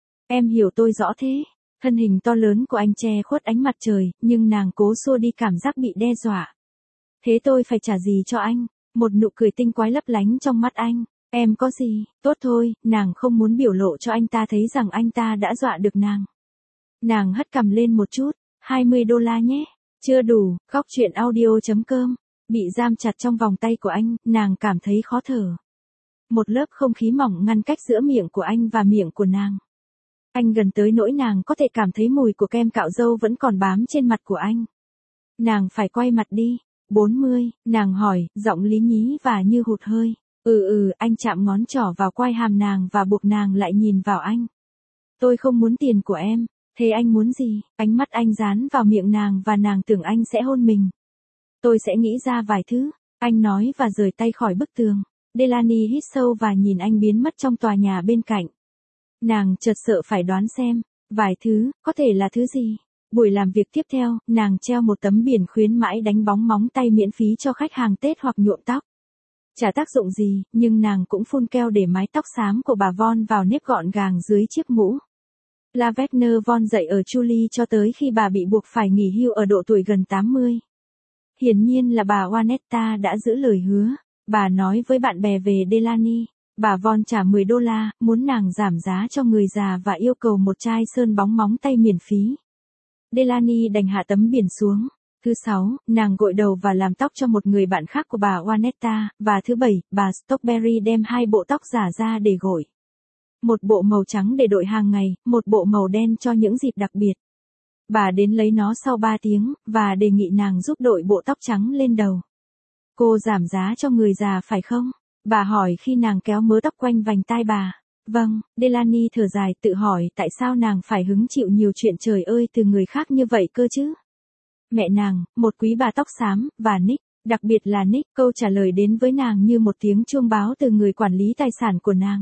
Em hiểu tôi rõ thế. Thân hình to lớn của anh che khuất ánh mặt trời, nhưng nàng cố xua đi cảm giác bị đe dọa. Thế tôi phải trả gì cho anh? Một nụ cười tinh quái lấp lánh trong mắt anh. Em có gì? Tốt thôi, nàng không muốn biểu lộ cho anh ta thấy rằng anh ta đã dọa được nàng. Nàng hất cằm lên một chút. hai mươi đô la nhé. Chưa đủ. Góc truyện audio chấm com. Bị giam chặt trong vòng tay của anh, nàng cảm thấy khó thở. Một lớp không khí mỏng ngăn cách giữa miệng của anh và miệng của nàng. Anh gần tới nỗi nàng có thể cảm thấy mùi của kem cạo râu vẫn còn bám trên mặt của anh. Nàng phải quay mặt đi. bốn mươi, nàng hỏi, giọng lý nhí và như hụt hơi. Ừ ừ, anh chạm ngón trỏ vào quai hàm nàng và buộc nàng lại nhìn vào anh. Tôi không muốn tiền của em. Thế anh muốn gì? Ánh mắt anh dán vào miệng nàng và nàng tưởng anh sẽ hôn mình. Tôi sẽ nghĩ ra vài thứ, anh nói và rời tay khỏi bức tường. Delaney hít sâu và nhìn anh biến mất trong tòa nhà bên cạnh. Nàng chợt sợ phải đoán xem, vài thứ, có thể là thứ gì. Buổi làm việc tiếp theo, nàng treo một tấm biển khuyến mãi đánh bóng móng tay miễn phí cho khách hàng Tết hoặc nhuộm tóc. Chả tác dụng gì, nhưng nàng cũng phun keo để mái tóc xám của bà Von vào nếp gọn gàng dưới chiếc mũ. La Wagner Von dạy ở Julie cho tới khi bà bị buộc phải nghỉ hưu ở độ tuổi gần tám mươi. Hiển nhiên là bà Juanetta đã giữ lời hứa. Bà nói với bạn bè về Delaney. Bà Von trả mười đô la, muốn nàng giảm giá cho người già và yêu cầu một chai sơn bóng móng tay miễn phí. Delaney đành hạ tấm biển xuống. Thứ sáu, nàng gội đầu và làm tóc cho một người bạn khác của bà Juanetta, và thứ bảy, bà Stockberry đem hai bộ tóc giả ra để gội. Một bộ màu trắng để đội hàng ngày, một bộ màu đen cho những dịp đặc biệt. Bà đến lấy nó sau ba tiếng, và đề nghị nàng giúp đội bộ tóc trắng lên đầu. Cô giảm giá cho người già phải không? Bà hỏi khi nàng kéo mớ tóc quanh vành tai bà. Vâng, Delaney thở dài tự hỏi tại sao nàng phải hứng chịu nhiều chuyện trời ơi từ người khác như vậy cơ chứ? Mẹ nàng, một quý bà tóc xám, và Nick, đặc biệt là Nick, câu trả lời đến với nàng như một tiếng chuông báo từ người quản lý tài sản của nàng.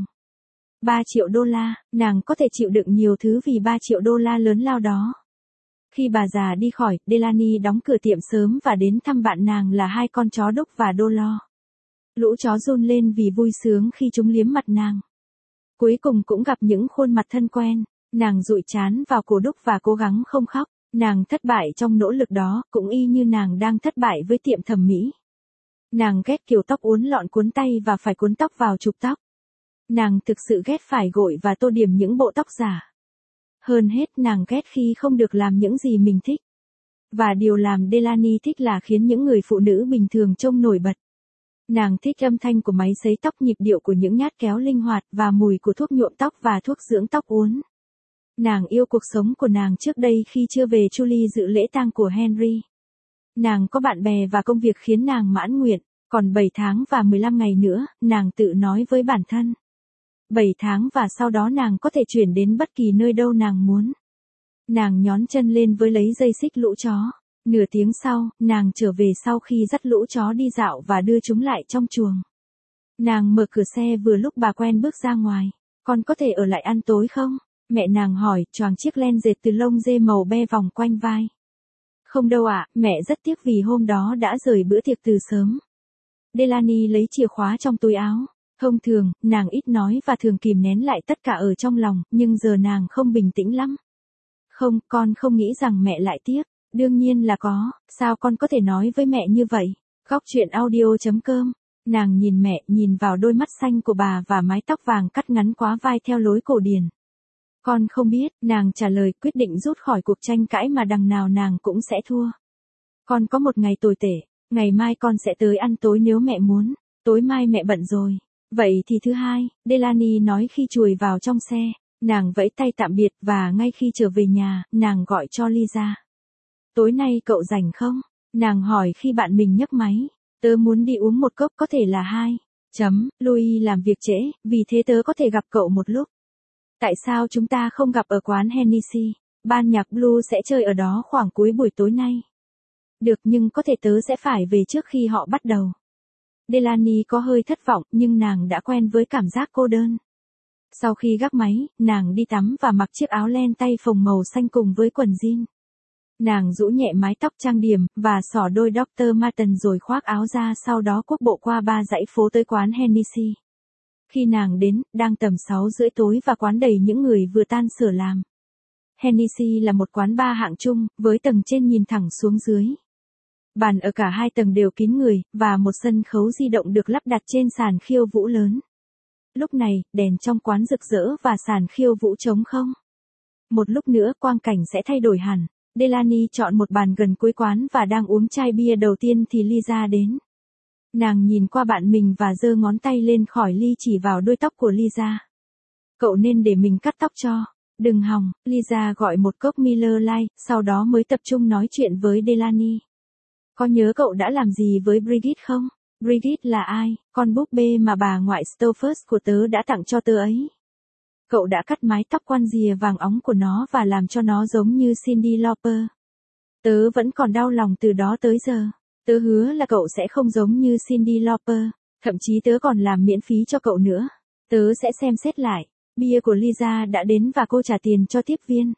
ba triệu đô la, nàng có thể chịu đựng nhiều thứ vì ba triệu đô la lớn lao đó. Khi bà già đi khỏi, Delaney đóng cửa tiệm sớm và đến thăm bạn nàng là hai con chó Đúc và Đô Lo. Lũ chó run lên vì vui sướng khi chúng liếm mặt nàng. Cuối cùng cũng gặp những khuôn mặt thân quen, nàng dụi trán vào cổ Đúc và cố gắng không khóc. Nàng thất bại trong nỗ lực đó, cũng y như nàng đang thất bại với tiệm thẩm mỹ. Nàng ghét kiểu tóc uốn lọn cuốn tay và phải cuốn tóc vào chụp tóc. Nàng thực sự ghét phải gội và tô điểm những bộ tóc giả. Hơn hết nàng ghét khi không được làm những gì mình thích. Và điều làm Delaney thích là khiến những người phụ nữ bình thường trông nổi bật. Nàng thích âm thanh của máy sấy tóc, nhịp điệu của những nhát kéo linh hoạt và mùi của thuốc nhuộm tóc và thuốc dưỡng tóc uốn. Nàng yêu cuộc sống của nàng trước đây khi chưa về Julie dự lễ tang của Henry. Nàng có bạn bè và công việc khiến nàng mãn nguyện, còn bảy tháng và mười lăm ngày nữa, nàng tự nói với bản thân. bảy tháng và sau đó nàng có thể chuyển đến bất kỳ nơi đâu nàng muốn. Nàng nhón chân lên với lấy dây xích lũ chó. Nửa tiếng sau, nàng trở về sau khi dắt lũ chó đi dạo và đưa chúng lại trong chuồng. Nàng mở cửa xe vừa lúc bà quen bước ra ngoài. Con có thể ở lại ăn tối không? Mẹ nàng hỏi, choàng chiếc len dệt từ lông dê màu be vòng quanh vai. Không đâu ạ, mẹ rất tiếc vì hôm đó đã rời bữa tiệc từ sớm. Delaney lấy chìa khóa trong túi áo. Thông thường, nàng ít nói và thường kìm nén lại tất cả ở trong lòng, nhưng giờ nàng không bình tĩnh lắm. Không, con không nghĩ rằng mẹ lại tiếc. Đương nhiên là có, sao con có thể nói với mẹ như vậy? Góc chuyện audio chấm com. Nàng nhìn mẹ, nhìn vào đôi mắt xanh của bà và mái tóc vàng cắt ngắn quá vai theo lối cổ điển. Con không biết, nàng trả lời, quyết định rút khỏi cuộc tranh cãi mà đằng nào nàng cũng sẽ thua. Con có một ngày tồi tệ, ngày mai con sẽ tới ăn tối nếu mẹ muốn, tối mai mẹ bận rồi. Vậy thì thứ hai, Delaney nói khi chuồi vào trong xe, nàng vẫy tay tạm biệt và ngay khi trở về nhà, nàng gọi cho Lisa. Tối nay cậu rảnh không? Nàng hỏi khi bạn mình nhấc máy. Tớ muốn đi uống một cốc, có thể là hai. Chấm, Louis làm việc trễ, vì thế tớ có thể gặp cậu một lúc. Tại sao chúng ta không gặp ở quán Hennessy? Ban nhạc Blue sẽ chơi ở đó khoảng cuối buổi tối nay. Được, nhưng có thể tớ sẽ phải về trước khi họ bắt đầu. Delaney có hơi thất vọng, nhưng nàng đã quen với cảm giác cô đơn. Sau khi gác máy, nàng đi tắm và mặc chiếc áo len tay phồng màu xanh cùng với quần jean. Nàng rũ nhẹ mái tóc trang điểm, và xỏ đôi Doctor Martens rồi khoác áo ra, sau đó cuốc bộ qua ba dãy phố tới quán Hennessy. Khi nàng đến, đang tầm sáu rưỡi tối và quán đầy những người vừa tan sở làm. Hennessy là một quán bar hạng trung, với tầng trên nhìn thẳng xuống dưới. Bàn ở cả hai tầng đều kín người, và một sân khấu di động được lắp đặt trên sàn khiêu vũ lớn. Lúc này, đèn trong quán rực rỡ và sàn khiêu vũ trống không. Một lúc nữa quang cảnh sẽ thay đổi hẳn. Delaney chọn một bàn gần cuối quán và đang uống chai bia đầu tiên thì Lisa đến. Nàng nhìn qua bạn mình và giơ ngón tay lên khỏi ly chỉ vào đuôi tóc của Lisa. Cậu nên để mình cắt tóc cho. Đừng hòng, Lisa gọi một cốc Miller Lite, sau đó mới tập trung nói chuyện với Delaney. Có nhớ cậu đã làm gì với Brigitte không? Brigitte là ai? Con búp bê mà bà ngoại Stoffers của tớ đã tặng cho tớ ấy. Cậu đã cắt mái tóc quan rìa vàng óng của nó và làm cho nó giống như Cyndi Lauper. Tớ vẫn còn đau lòng từ đó tới giờ. Tớ hứa là cậu sẽ không giống như Cyndi Lauper, thậm chí tớ còn làm miễn phí cho cậu nữa. Tớ sẽ xem xét lại. Bia của Lisa đã đến và cô trả tiền cho tiếp viên.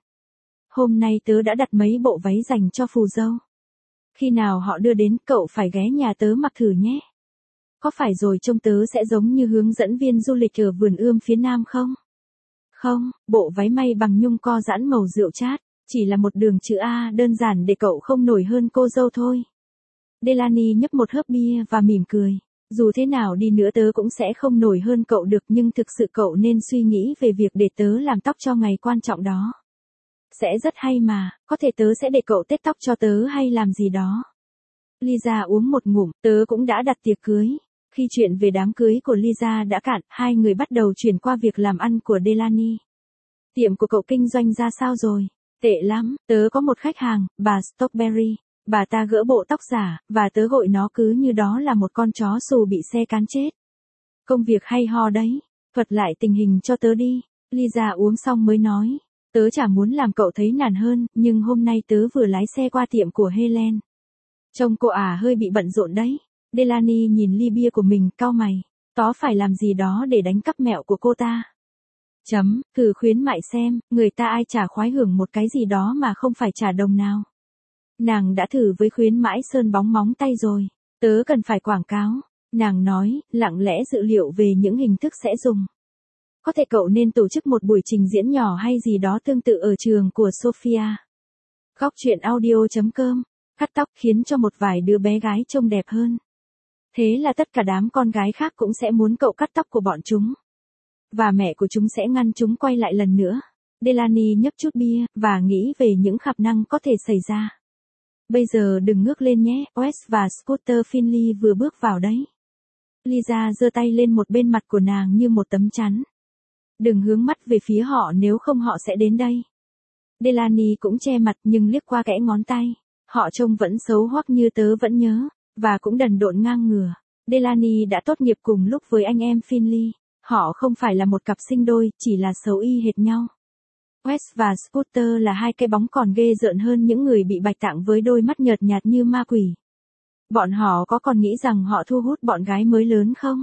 Hôm nay tớ đã đặt mấy bộ váy dành cho phù dâu. Khi nào họ đưa đến, cậu phải ghé nhà tớ mặc thử nhé. Có phải rồi trông tớ sẽ giống như hướng dẫn viên du lịch ở vườn ươm phía nam không? Không, bộ váy may bằng nhung co giãn màu rượu chát, chỉ là một đường chữ A đơn giản để cậu không nổi hơn cô dâu thôi. Delaney nhấp một hớp bia và mỉm cười. Dù thế nào đi nữa tớ cũng sẽ không nổi hơn cậu được, nhưng thực sự cậu nên suy nghĩ về việc để tớ làm tóc cho ngày quan trọng đó. Sẽ rất hay mà, có thể tớ sẽ để cậu tết tóc cho tớ hay làm gì đó. Lisa uống một ngụm, tớ cũng đã đặt tiệc cưới. Khi chuyện về đám cưới của Lisa đã cạn, hai người bắt đầu chuyển qua việc làm ăn của Delaney. Tiệm của cậu kinh doanh ra sao rồi? Tệ lắm, tớ có một khách hàng, bà Stockberry. Bà ta gỡ bộ tóc giả, và tớ gọi nó cứ như đó là một con chó xù bị xe cán chết. Công việc hay ho đấy, thuật lại tình hình cho tớ đi. Lisa uống xong mới nói. Tớ chả muốn làm cậu thấy nản hơn, nhưng hôm nay tớ vừa lái xe qua tiệm của Helen. Trông cô à hơi bị bận rộn đấy. Delaney nhìn ly bia của mình, cau mày. Tó phải làm gì đó để đánh cắp mẹo của cô ta. Chấm, thử khuyến mại xem, người ta ai chả khoái hưởng một cái gì đó mà không phải trả đồng nào. Nàng đã thử với khuyến mãi sơn bóng móng tay rồi. Tớ cần phải quảng cáo. Nàng nói, lặng lẽ dự liệu về những hình thức sẽ dùng. Có thể cậu nên tổ chức một buổi trình diễn nhỏ hay gì đó tương tự ở trường của Sophia. Góc truyện audio chấm com. Cắt tóc khiến cho một vài đứa bé gái trông đẹp hơn. Thế là tất cả đám con gái khác cũng sẽ muốn cậu cắt tóc của bọn chúng. Và mẹ của chúng sẽ ngăn chúng quay lại lần nữa. Delaney nhấp chút bia, và nghĩ về những khả năng có thể xảy ra. Bây giờ đừng ngước lên nhé, West và Scooter Finley vừa bước vào đấy. Lisa giơ tay lên một bên mặt của nàng như một tấm chắn. Đừng hướng mắt về phía họ nếu không họ sẽ đến đây. Delaney cũng che mặt nhưng liếc qua kẽ ngón tay. Họ trông vẫn xấu hoắc như tớ vẫn nhớ, và cũng đần độn ngang ngửa. Delaney đã tốt nghiệp cùng lúc với anh em Finley. Họ không phải là một cặp sinh đôi, chỉ là xấu y hệt nhau. West và Scooter là hai cái bóng còn ghê rợn hơn những người bị bạch tạng với đôi mắt nhợt nhạt như ma quỷ. Bọn họ có còn nghĩ rằng họ thu hút bọn gái mới lớn không?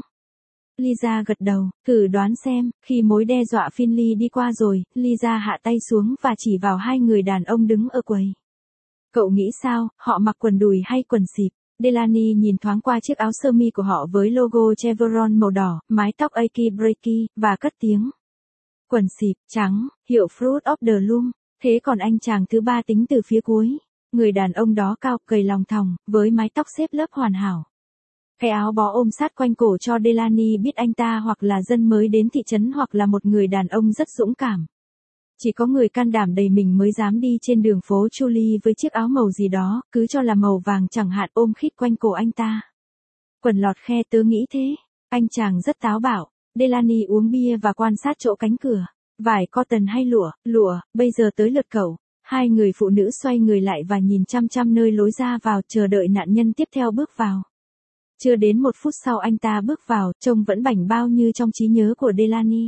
Lisa gật đầu, thử đoán xem, khi mối đe dọa Finley đi qua rồi, Lisa hạ tay xuống và chỉ vào hai người đàn ông đứng ở quầy. Cậu nghĩ sao, họ mặc quần đùi hay quần xịp? Delaney nhìn thoáng qua chiếc áo sơ mi của họ với logo Chevron màu đỏ, mái tóc Aki Breaky, và cất tiếng. Quần xịp, trắng, hiệu Fruit of the Loom. Thế còn anh chàng thứ ba tính từ phía cuối. Người đàn ông đó cao, gầy lòng thòng, với mái tóc xếp lớp hoàn hảo. Cái áo bó ôm sát quanh cổ cho Delaney biết anh ta hoặc là dân mới đến thị trấn hoặc là một người đàn ông rất dũng cảm. Chỉ có người can đảm đầy mình mới dám đi trên đường phố Julie với chiếc áo màu gì đó, cứ cho là màu vàng chẳng hạn ôm khít quanh cổ anh ta. Quần lọt khe, tớ nghĩ thế. Anh chàng rất táo bạo. Delaney uống bia và quan sát chỗ cánh cửa. Vải cotton hay lụa, lụa, bây giờ tới lượt cậu. Hai người phụ nữ xoay người lại và nhìn chăm chăm nơi lối ra vào, chờ đợi nạn nhân tiếp theo bước vào. Chưa đến một phút sau anh ta bước vào, trông vẫn bảnh bao như trong trí nhớ của Delaney.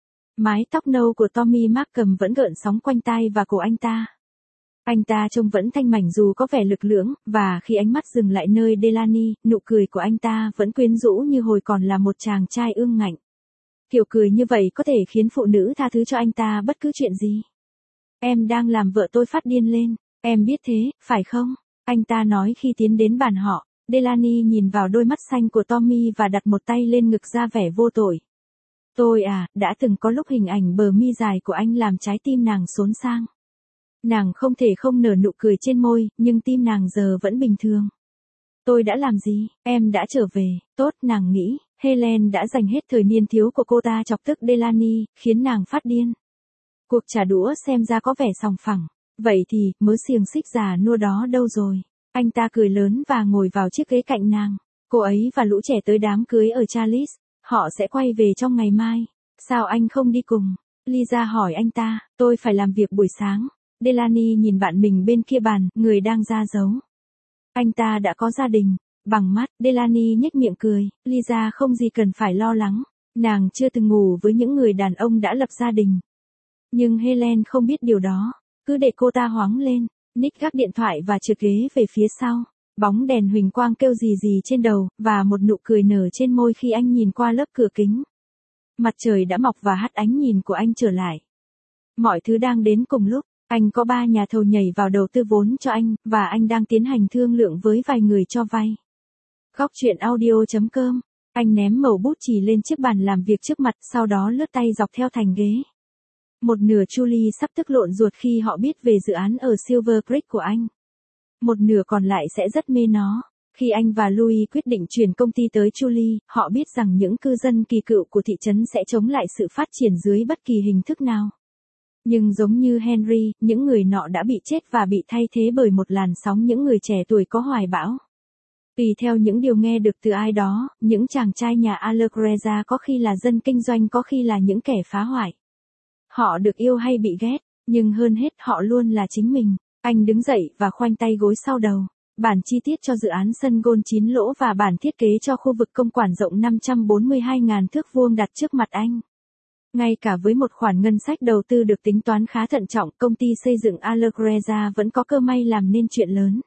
Mái tóc nâu của Tommy Markham vẫn gợn sóng quanh tai và cổ anh ta. Anh ta trông vẫn thanh mảnh dù có vẻ lực lưỡng, và khi ánh mắt dừng lại nơi Delaney, nụ cười của anh ta vẫn quyến rũ như hồi còn là một chàng trai ương ngạnh. Kiểu cười như vậy có thể khiến phụ nữ tha thứ cho anh ta bất cứ chuyện gì. Em đang làm vợ tôi phát điên lên, em biết thế, phải không? Anh ta nói khi tiến đến bàn họ. Delaney nhìn vào đôi mắt xanh của Tommy và đặt một tay lên ngực ra vẻ vô tội. Tôi à, đã từng có lúc hình ảnh bờ mi dài của anh làm trái tim nàng xốn sang. Nàng không thể không nở nụ cười trên môi, nhưng tim nàng giờ vẫn bình thường. Tôi đã làm gì? Em đã trở về. Tốt, nàng nghĩ. Helen đã dành hết thời niên thiếu của cô ta chọc tức Delaney, khiến nàng phát điên. Cuộc trả đũa xem ra có vẻ sòng phẳng. Vậy thì, mớ xiềng xích già nua đó đâu rồi? Anh ta cười lớn và ngồi vào chiếc ghế cạnh nàng. Cô ấy và lũ trẻ tới đám cưới ở Charles. Họ sẽ quay về trong ngày mai. Sao anh không đi cùng? Lisa hỏi anh ta. Tôi phải làm việc buổi sáng. Delaney nhìn bạn mình bên kia bàn, người đang ra dấu. Anh ta đã có gia đình. Bằng mắt, Delaney nhếch miệng cười. Lisa không gì cần phải lo lắng. Nàng chưa từng ngủ với những người đàn ông đã lập gia đình. Nhưng Helen không biết điều đó. Cứ để cô ta hoáng lên. Nick gác điện thoại và trượt ghế về phía sau. Bóng đèn huỳnh quang kêu gì gì trên đầu, và một nụ cười nở trên môi khi anh nhìn qua lớp cửa kính. Mặt trời đã mọc và hắt ánh nhìn của anh trở lại. Mọi thứ đang đến cùng lúc. Anh có ba nhà thầu nhảy vào đầu tư vốn cho anh, và anh đang tiến hành thương lượng với vài người cho vay. Góc truyện audio chấm com. Anh ném mẩu bút chì lên chiếc bàn làm việc trước mặt, sau đó lướt tay dọc theo thành ghế. Một nửa Julie sắp tức lộn ruột khi họ biết về dự án ở Silver Creek của anh. Một nửa còn lại sẽ rất mê nó. Khi anh và Louis quyết định chuyển công ty tới Julie, họ biết rằng những cư dân kỳ cựu của thị trấn sẽ chống lại sự phát triển dưới bất kỳ hình thức nào. Nhưng giống như Henry, những người nọ đã bị chết và bị thay thế bởi một làn sóng những người trẻ tuổi có hoài bão. Tùy theo những điều nghe được từ ai đó, những chàng trai nhà Allegrezza có khi là dân kinh doanh, có khi là những kẻ phá hoại. Họ được yêu hay bị ghét, nhưng hơn hết họ luôn là chính mình. Anh đứng dậy và khoanh tay gối sau đầu. Bản chi tiết cho dự án sân golf chín lỗ và bản thiết kế cho khu vực công quản rộng năm trăm bốn mươi hai nghìn thước vuông đặt trước mặt anh. Ngay cả với một khoản ngân sách đầu tư được tính toán khá thận trọng, công ty xây dựng Allegrezza vẫn có cơ may làm nên chuyện lớn.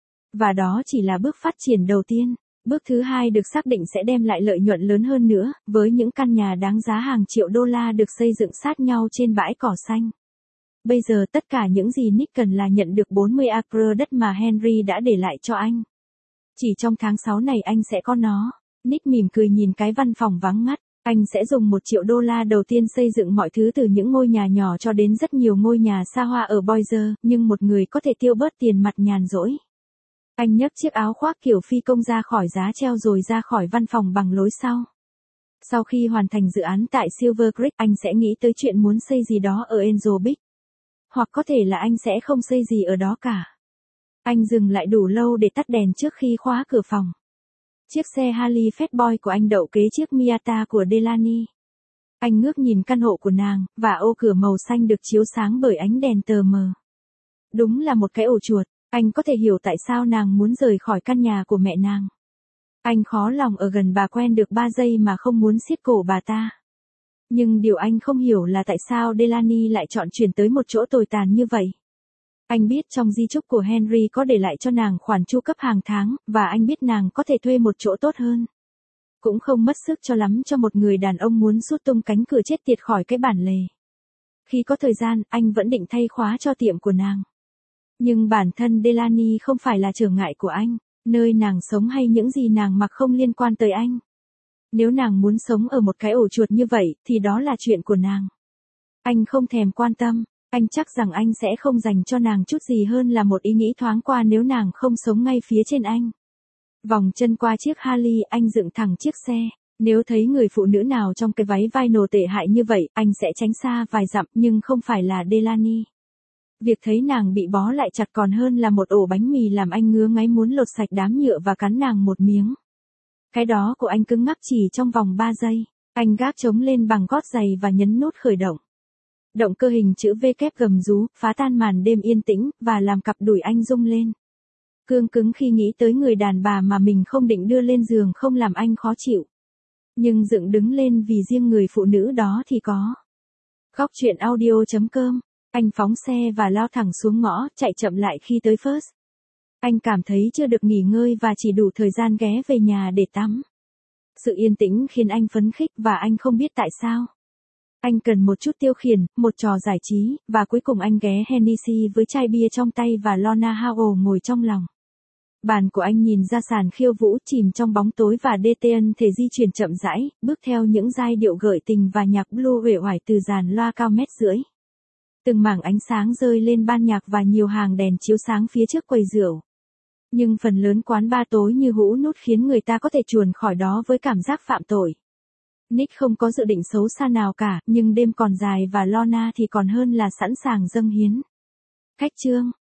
Và đó chỉ là bước phát triển đầu tiên. Bước thứ hai được xác định sẽ đem lại lợi nhuận lớn hơn nữa, với những căn nhà đáng giá hàng triệu đô la được xây dựng sát nhau trên bãi cỏ xanh. Bây giờ tất cả những gì Nick cần là nhận được bốn mươi acre đất mà Henry đã để lại cho anh. Chỉ trong tháng sáu này anh sẽ có nó. Nick mỉm cười nhìn cái văn phòng vắng ngắt. Anh sẽ dùng một triệu đô la đầu tiên xây dựng mọi thứ từ những ngôi nhà nhỏ cho đến rất nhiều ngôi nhà xa hoa ở Boise, nhưng một người có thể tiêu bớt tiền mặt nhàn rỗi. Anh nhấc chiếc áo khoác kiểu phi công ra khỏi giá treo rồi ra khỏi văn phòng bằng lối sau. Sau khi hoàn thành dự án tại Silver Creek, anh sẽ nghĩ tới chuyện muốn xây gì đó ở Angel Beach. Hoặc có thể là anh sẽ không xây gì ở đó cả. Anh dừng lại đủ lâu để tắt đèn trước khi khóa cửa phòng. Chiếc xe Harley Fatboy của anh đậu kế chiếc Miata của Delaney. Anh ngước nhìn căn hộ của nàng, và ô cửa màu xanh được chiếu sáng bởi ánh đèn tờ mờ. Đúng là một cái ổ chuột. Anh có thể hiểu tại sao nàng muốn rời khỏi căn nhà của mẹ nàng. Anh khó lòng ở gần bà quen được ba giây mà không muốn siết cổ bà ta. Nhưng điều anh không hiểu là tại sao Delaney lại chọn chuyển tới một chỗ tồi tàn như vậy. Anh biết trong di chúc của Henry có để lại cho nàng khoản chu cấp hàng tháng, và anh biết nàng có thể thuê một chỗ tốt hơn. Cũng không mất sức cho lắm cho một người đàn ông muốn sút tung cánh cửa chết tiệt khỏi cái bản lề. Khi có thời gian, anh vẫn định thay khóa cho tiệm của nàng. Nhưng bản thân Delaney không phải là trở ngại của anh, nơi nàng sống hay những gì nàng mặc không liên quan tới anh. Nếu nàng muốn sống ở một cái ổ chuột như vậy, thì đó là chuyện của nàng. Anh không thèm quan tâm, anh chắc rằng anh sẽ không dành cho nàng chút gì hơn là một ý nghĩ thoáng qua nếu nàng không sống ngay phía trên anh. Vòng chân qua chiếc Harley, anh dựng thẳng chiếc xe. Nếu thấy người phụ nữ nào trong cái váy vinyl tệ hại như vậy, anh sẽ tránh xa vài dặm, nhưng không phải là Delaney. Việc thấy nàng bị bó lại chặt còn hơn là một ổ bánh mì làm anh ngứa ngáy muốn lột sạch đám nhựa và cắn nàng một miếng. Cái đó của anh cứng ngắc chỉ trong vòng ba giây. Anh gác trống lên bằng gót giày và nhấn nút khởi động. Động cơ hình chữ V kép gầm rú, phá tan màn đêm yên tĩnh, và làm cặp đùi anh rung lên. Cương cứng khi nghĩ tới người đàn bà mà mình không định đưa lên giường không làm anh khó chịu. Nhưng dựng đứng lên vì riêng người phụ nữ đó thì có. Góc truyện audio chấm com. Anh phóng xe và lao thẳng xuống ngõ, chạy chậm lại khi tới First. Anh cảm thấy chưa được nghỉ ngơi và chỉ đủ thời gian ghé về nhà để tắm. Sự yên tĩnh khiến anh phấn khích và anh không biết tại sao. Anh cần một chút tiêu khiển, một trò giải trí, và cuối cùng anh ghé Hennessy với chai bia trong tay và Lorna Howell ngồi trong lòng. Bàn của anh nhìn ra sàn khiêu vũ chìm trong bóng tối và đê tê en thể di chuyển chậm rãi, bước theo những giai điệu gợi tình và nhạc blue uể oải từ dàn loa cao mét rưỡi. Từng mảng ánh sáng rơi lên ban nhạc và nhiều hàng đèn chiếu sáng phía trước quầy rượu. Nhưng phần lớn quán bar tối như hũ nút khiến người ta có thể chuồn khỏi đó với cảm giác phạm tội. Nick không có dự định xấu xa nào cả, nhưng đêm còn dài và Lorna thì còn hơn là sẵn sàng dâng hiến. Cách chương